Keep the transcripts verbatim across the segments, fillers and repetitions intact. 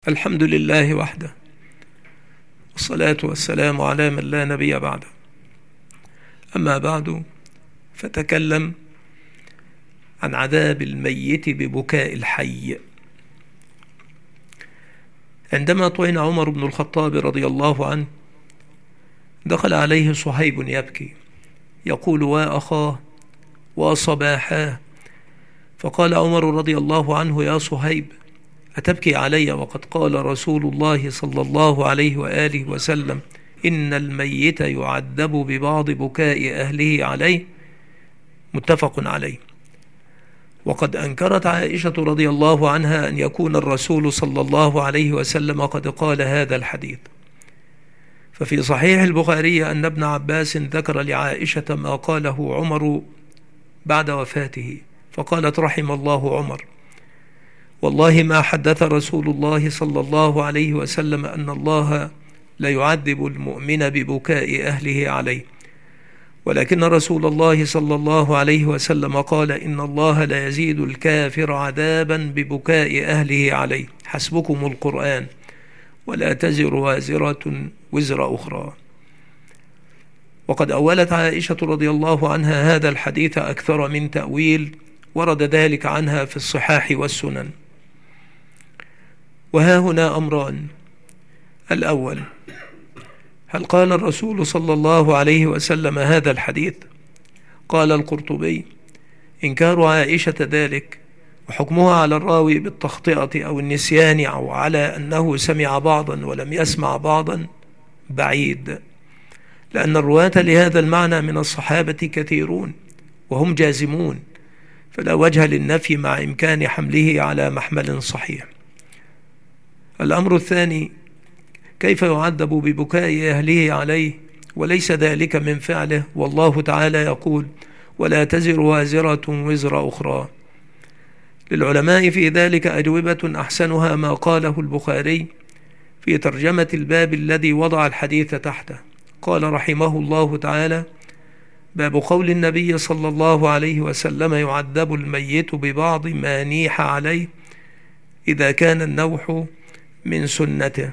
الحمد لله وحده، والصلاة والسلام على من لا نبي بعده. أما بعد، فتكلم عن عذاب الميت ببكاء الحي. عندما طعن عمر بن الخطاب رضي الله عنه، دخل عليه صهيب يبكي يقول: وأخاه وصباحاه. فقال عمر رضي الله عنه: يا صهيب، أتبكي علي وقد قال رسول الله صلى الله عليه وآله وسلم: إن الميت يعذب ببعض بكاء أهله عليه، متفق عليه. وقد أنكرت عائشة رضي الله عنها أن يكون الرسول صلى الله عليه وسلم قد قال هذا الحديث. ففي صحيح البخاري أن ابن عباس ذكر لعائشة ما قاله عمر بعد وفاته، فقالت: رحم الله عمر، والله ما حدث رسول الله صلى الله عليه وسلم أن الله لا يعذب المؤمن ببكاء أهله عليه، ولكن رسول الله صلى الله عليه وسلم قال: إن الله لا يزيد الكافر عذابا ببكاء أهله عليه، حسبكم القرآن، ولا تزر وازرة وزر أخرى. وقد أولت عائشة رضي الله عنها هذا الحديث أكثر من تأويل، ورد ذلك عنها في الصحاح والسنن. وها هنا أمران: الأول، هل قال الرسول صلى الله عليه وسلم هذا الحديث؟ قال القرطبي: إنكار عائشة ذلك وحكمها على الراوي بالتخطئة أو النسيان أو على أنه سمع بعضا ولم يسمع بعضا بعيد، لأن الرواة لهذا المعنى من الصحابة كثيرون وهم جازمون، فلا وجه للنفي مع إمكان حمله على محمل صحيح. الأمر الثاني: كيف يعذب ببكاء أهله عليه وليس ذلك من فعله، والله تعالى يقول: ولا تزر وازرة وزر أخرى. للعلماء في ذلك أجوبة أحسنها ما قاله البخاري في ترجمة الباب الذي وضع الحديث تحته. قال رحمه الله تعالى: باب قول النبي صلى الله عليه وسلم: يعذب الميت ببعض ما نيح عليه إذا كان النوح من سنته،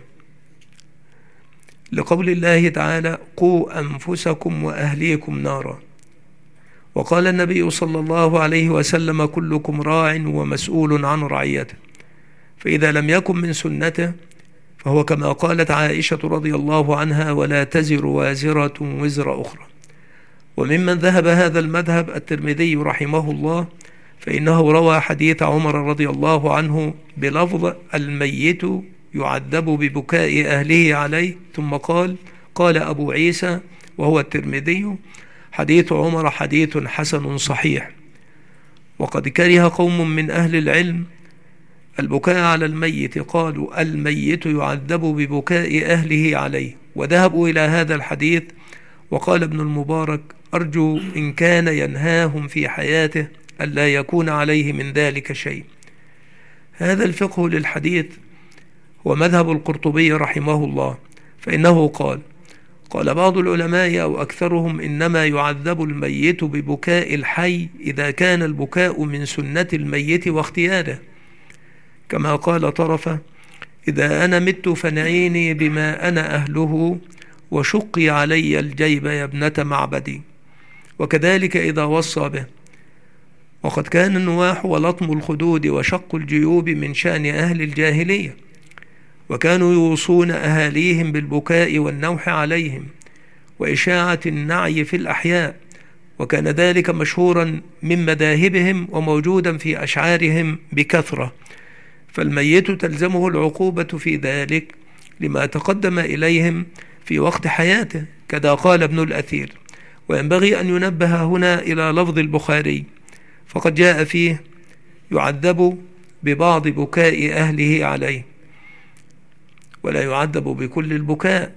لقول الله تعالى: قوا أنفسكم وأهليكم نارا. وقال النبي صلى الله عليه وسلم: كلكم راع ومسؤول عن رعيته. فإذا لم يكن من سنته فهو كما قالت عائشة رضي الله عنها: ولا تزر وازرة وزر أخرى. وممن ذهب هذا المذهب الترمذي رحمه الله، فإنه روى حديث عمر رضي الله عنه بلفظ: الميت يعذب ببكاء أهله عليه، ثم قال: قال أبو عيسى وهو الترمذي: حديث عمر حديث حسن صحيح. وقد كره قوم من أهل العلم البكاء على الميت، قالوا: الميت يعذب ببكاء أهله عليه، وذهبوا إلى هذا الحديث. وقال ابن المبارك: أرجو إن كان ينهاهم في حياته ألا يكون عليه من ذلك شيء. هذا الفقه للحديث هو مذهب القرطبي رحمه الله، فإنه قال: قال بعض العلماء أو أكثرهم: إنما يعذب الميت ببكاء الحي إذا كان البكاء من سنة الميت واختياره، كما قال طرفة: إذا أنا مت فنعيني بما أنا أهله، وشقي علي الجيب يا ابنة معبدي. وكذلك إذا وصى به. وقد كان النواح ولطم الخدود وشق الجيوب من شأن أهل الجاهلية، وكانوا يوصون أهاليهم بالبكاء والنوح عليهم وإشاعة النعي في الأحياء، وكان ذلك مشهورا من مذاهبهم وموجودا في أشعارهم بكثرة، فالميت تلزمه العقوبة في ذلك لما تقدم إليهم في وقت حياته، كذا قال ابن الأثير. وينبغي أن ينبه هنا إلى لفظ البخاري، فقد جاء فيه: يعذب ببعض بكاء أهله عليه، ولا يعذب بكل البكاء.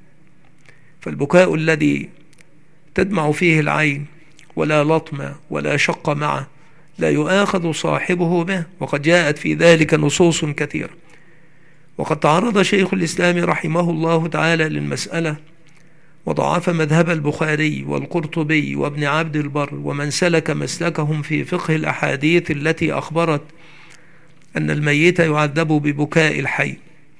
فالبكاء الذي تدمع فيه العين ولا لطم ولا شق معه لا يؤاخذ صاحبه به، وقد جاءت في ذلك نصوص كثيرة. وقد تعرض شيخ الإسلام رحمه الله تعالى للمسألة، وضعف مذهب البخاري والقرطبي وابن عبد البر ومن سلك مسلكهم في فقه الأحاديث التي أخبرت أن الميت يعذب ببكاء الحي،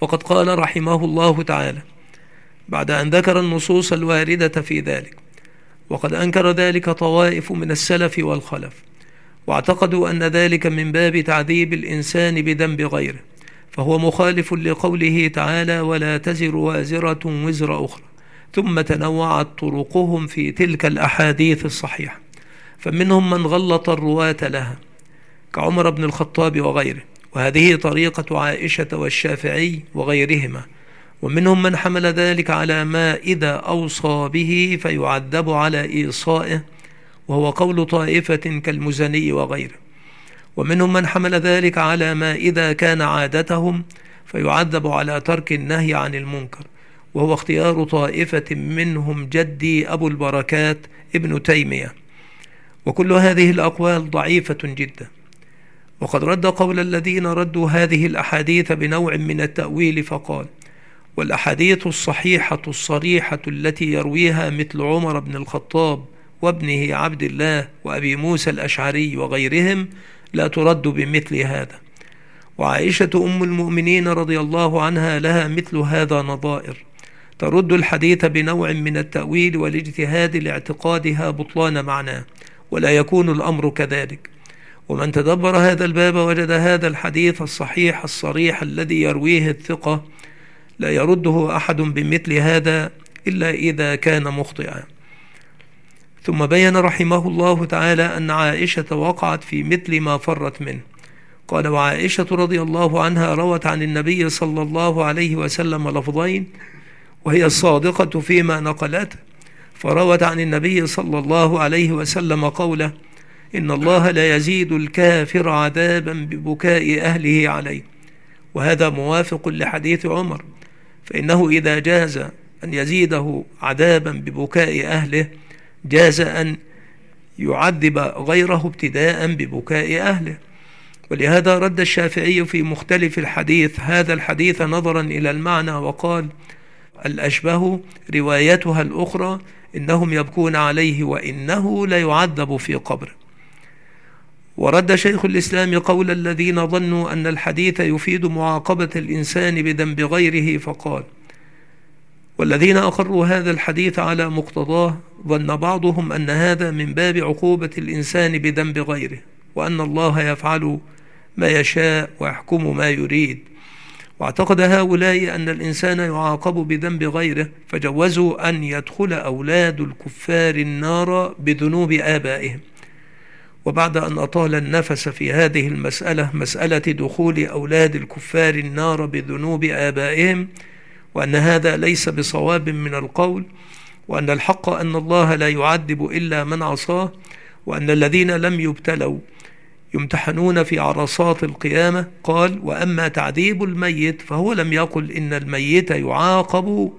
فقد قال رحمه الله تعالى بعد أن ذكر النصوص الواردة في ذلك: وقد أنكر ذلك طوائف من السلف والخلف، واعتقدوا أن ذلك من باب تعذيب الإنسان بذنب غيره، فهو مخالف لقوله تعالى: ولا تزر وازرة وزر أخرى. ثم تنوعت طرقهم في تلك الأحاديث الصحيحة، فمنهم من غلط الرواة لها كعمر بن الخطاب وغيره، وهذه طريقة عائشة والشافعي وغيرهما. ومنهم من حمل ذلك على ما إذا أوصى به فيعذب على إيصائه، وهو قول طائفة كالمزني وغيره. ومنهم من حمل ذلك على ما إذا كان عادتهم فيعذب على ترك النهي عن المنكر، وهو اختيار طائفة منهم جدي أبو البركات ابن تيمية. وكل هذه الأقوال ضعيفة جدا. وقد رد قول الذين ردوا هذه الأحاديث بنوع من التأويل فقال: والأحاديث الصحيحة الصريحة التي يرويها مثل عمر بن الخطاب وابنه عبد الله وأبي موسى الأشعري وغيرهم لا ترد بمثل هذا. وعائشة أم المؤمنين رضي الله عنها لها مثل هذا نظائر ترد الحديث بنوع من التأويل والاجتهاد لاعتقادها بطلان معناه، ولا يكون الأمر كذلك. ومن تدبر هذا الباب وجد هذا الحديث الصحيح الصريح الذي يرويه الثقة لا يرده أحد بمثل هذا إلا إذا كان مخطئا. ثم بين رحمه الله تعالى أن عائشة وقعت في مثل ما فرت منه. قال: وعائشة رضي الله عنها روت عن النبي صلى الله عليه وسلم لفظين، وهي الصادقة فيما نقلته، فروت عن النبي صلى الله عليه وسلم قوله: إن الله لا يزيد الكافر عذابا ببكاء أهله عليه. وهذا موافق لحديث عمر، فإنه إذا جاز أن يزيده عذابا ببكاء أهله جاز أن يعذب غيره ابتداء ببكاء أهله. ولهذا رد الشافعي في مختلف الحديث هذا الحديث نظرا إلى المعنى وقال: الأشبه روايتها الأخرى إنهم يبكون عليه وإنه ليعذب في قبره. ورد شيخ الإسلام قول الذين ظنوا أن الحديث يفيد معاقبة الإنسان بذنب غيره فقال: والذين أقروا هذا الحديث على مقتضاه ظن بعضهم أن هذا من باب عقوبة الإنسان بذنب غيره، وأن الله يفعل ما يشاء ويحكم ما يريد. واعتقد هؤلاء أن الإنسان يعاقب بذنب غيره، فجوزوا أن يدخل أولاد الكفار النار بذنوب آبائهم. وبعد أن أطال النفس في هذه المسألة، مسألة دخول أولاد الكفار النار بذنوب آبائهم، وأن هذا ليس بصواب من القول، وأن الحق أن الله لا يعذب إلا من عصاه، وأن الذين لم يبتلوا يمتحنون في عرصات القيامة. قال: وأما تعذيب الميت فهو لم يقل إن الميت يعاقب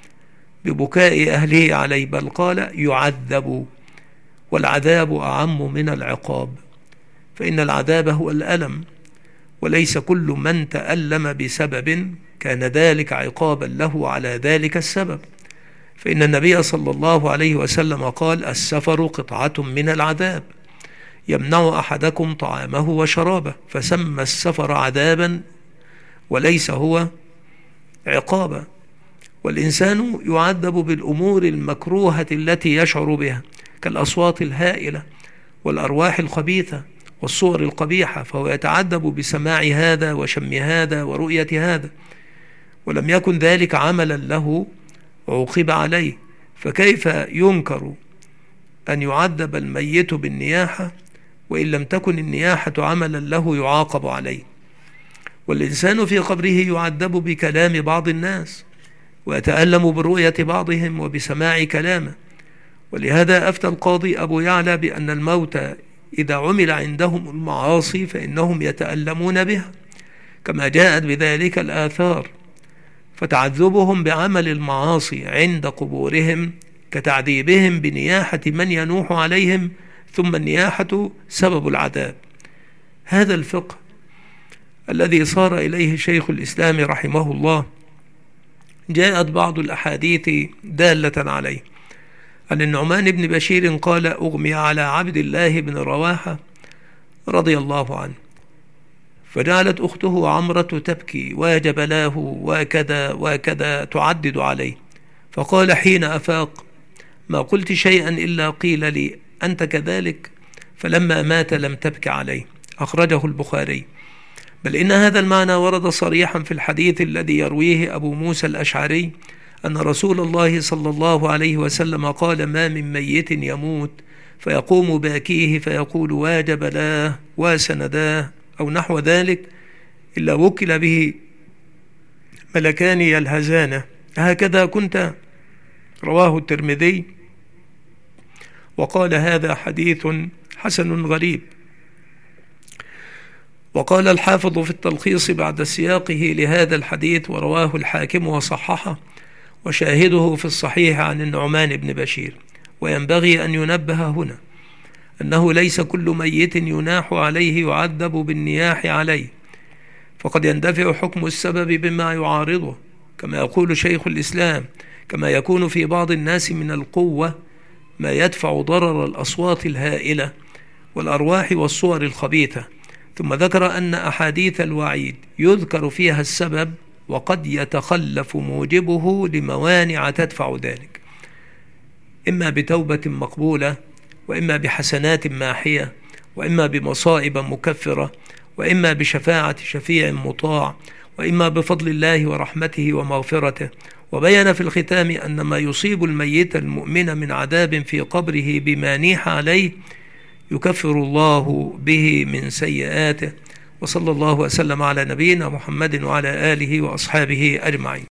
ببكاء أهله عليه، بل قال يعذب، والعذاب أعم من العقاب، فإن العذاب هو الألم، وليس كل من تألم بسبب كان ذلك عقابا له على ذلك السبب. فإن النبي صلى الله عليه وسلم قال: السفر قطعة من العذاب يمنع أحدكم طعامه وشرابه، فسمى السفر عذابا وليس هو عقابا. والإنسان يعذب بالأمور المكروهة التي يشعر بها كالأصوات الهائلة والأرواح الخبيثة والصور القبيحة، فهو يتعذب بسماع هذا وشم هذا ورؤية هذا، ولم يكن ذلك عملا له وعوقب عليه. فكيف ينكر أن يعذب الميت بالنياحة وإن لم تكن النياحة عملا له يعاقب عليه؟ والإنسان في قبره يعذب بكلام بعض الناس، ويتألم برؤية بعضهم وبسماع كلامه. ولهذا أفتى القاضي أبو يعلى بأن الموت إذا عمل عندهم المعاصي فإنهم يتألمون بها، كما جاءت بذلك الآثار، فتعذبهم بعمل المعاصي عند قبورهم كتعذيبهم بنياحة من ينوح عليهم، ثم النياحة سبب العذاب. هذا الفقه الذي صار إليه شيخ الإسلام رحمه الله جاءت بعض الأحاديث دالة عليه. عن النعمان بن بشير قال: أغمي على عبد الله بن رواحة رضي الله عنه، فجعلت أخته عمرة تبكي وجبلاه وكذا وكذا تعدد عليه، فقال حين أفاق: ما قلت شيئا إلا قيل لي أنت كذلك؟ فلما مات لم تبك عليه. أخرجه البخاري. بل إن هذا المعنى ورد صريحا في الحديث الذي يرويه أبو موسى الأشعري أن رسول الله صلى الله عليه وسلم قال: ما من ميت يموت فيقوم باكيه فيقول وجبلاه وسنداه أو نحو ذلك إلا وكل به ملكان يلهزانه. هكذا كنت. رواه الترمذي وقال: هذا حديث حسن غريب. وقال الحافظ في التلخيص بعد سياقه لهذا الحديث: ورواه الحاكم وصححه، وشاهده في الصحيح عن النعمان بن بشير. وينبغي أن ينبه هنا أنه ليس كل ميت يناح عليه يعذب بالنياح عليه، فقد يندفع حكم السبب بما يعارضه، كما يقول شيخ الإسلام: كما يكون في بعض الناس من القوة ما يدفع ضرر الأصوات الهائلة والأرواح والصور الخبيثة. ثم ذكر أن أحاديث الوعيد يذكر فيها السبب وقد يتخلف موجبه لموانع تدفع ذلك، إما بتوبة مقبولة، وإما بحسنات ماحية، وإما بمصائب مكفرة، وإما بشفاعة شفيع مطاع، وإما بفضل الله ورحمته ومغفرته. وبين في الختام أن ما يصيب الميت المؤمن من عذاب في قبره بما نيح عليه يكفر الله به من سيئاته. وصلى الله وسلم على نبينا محمد وعلى آله وأصحابه أجمعين.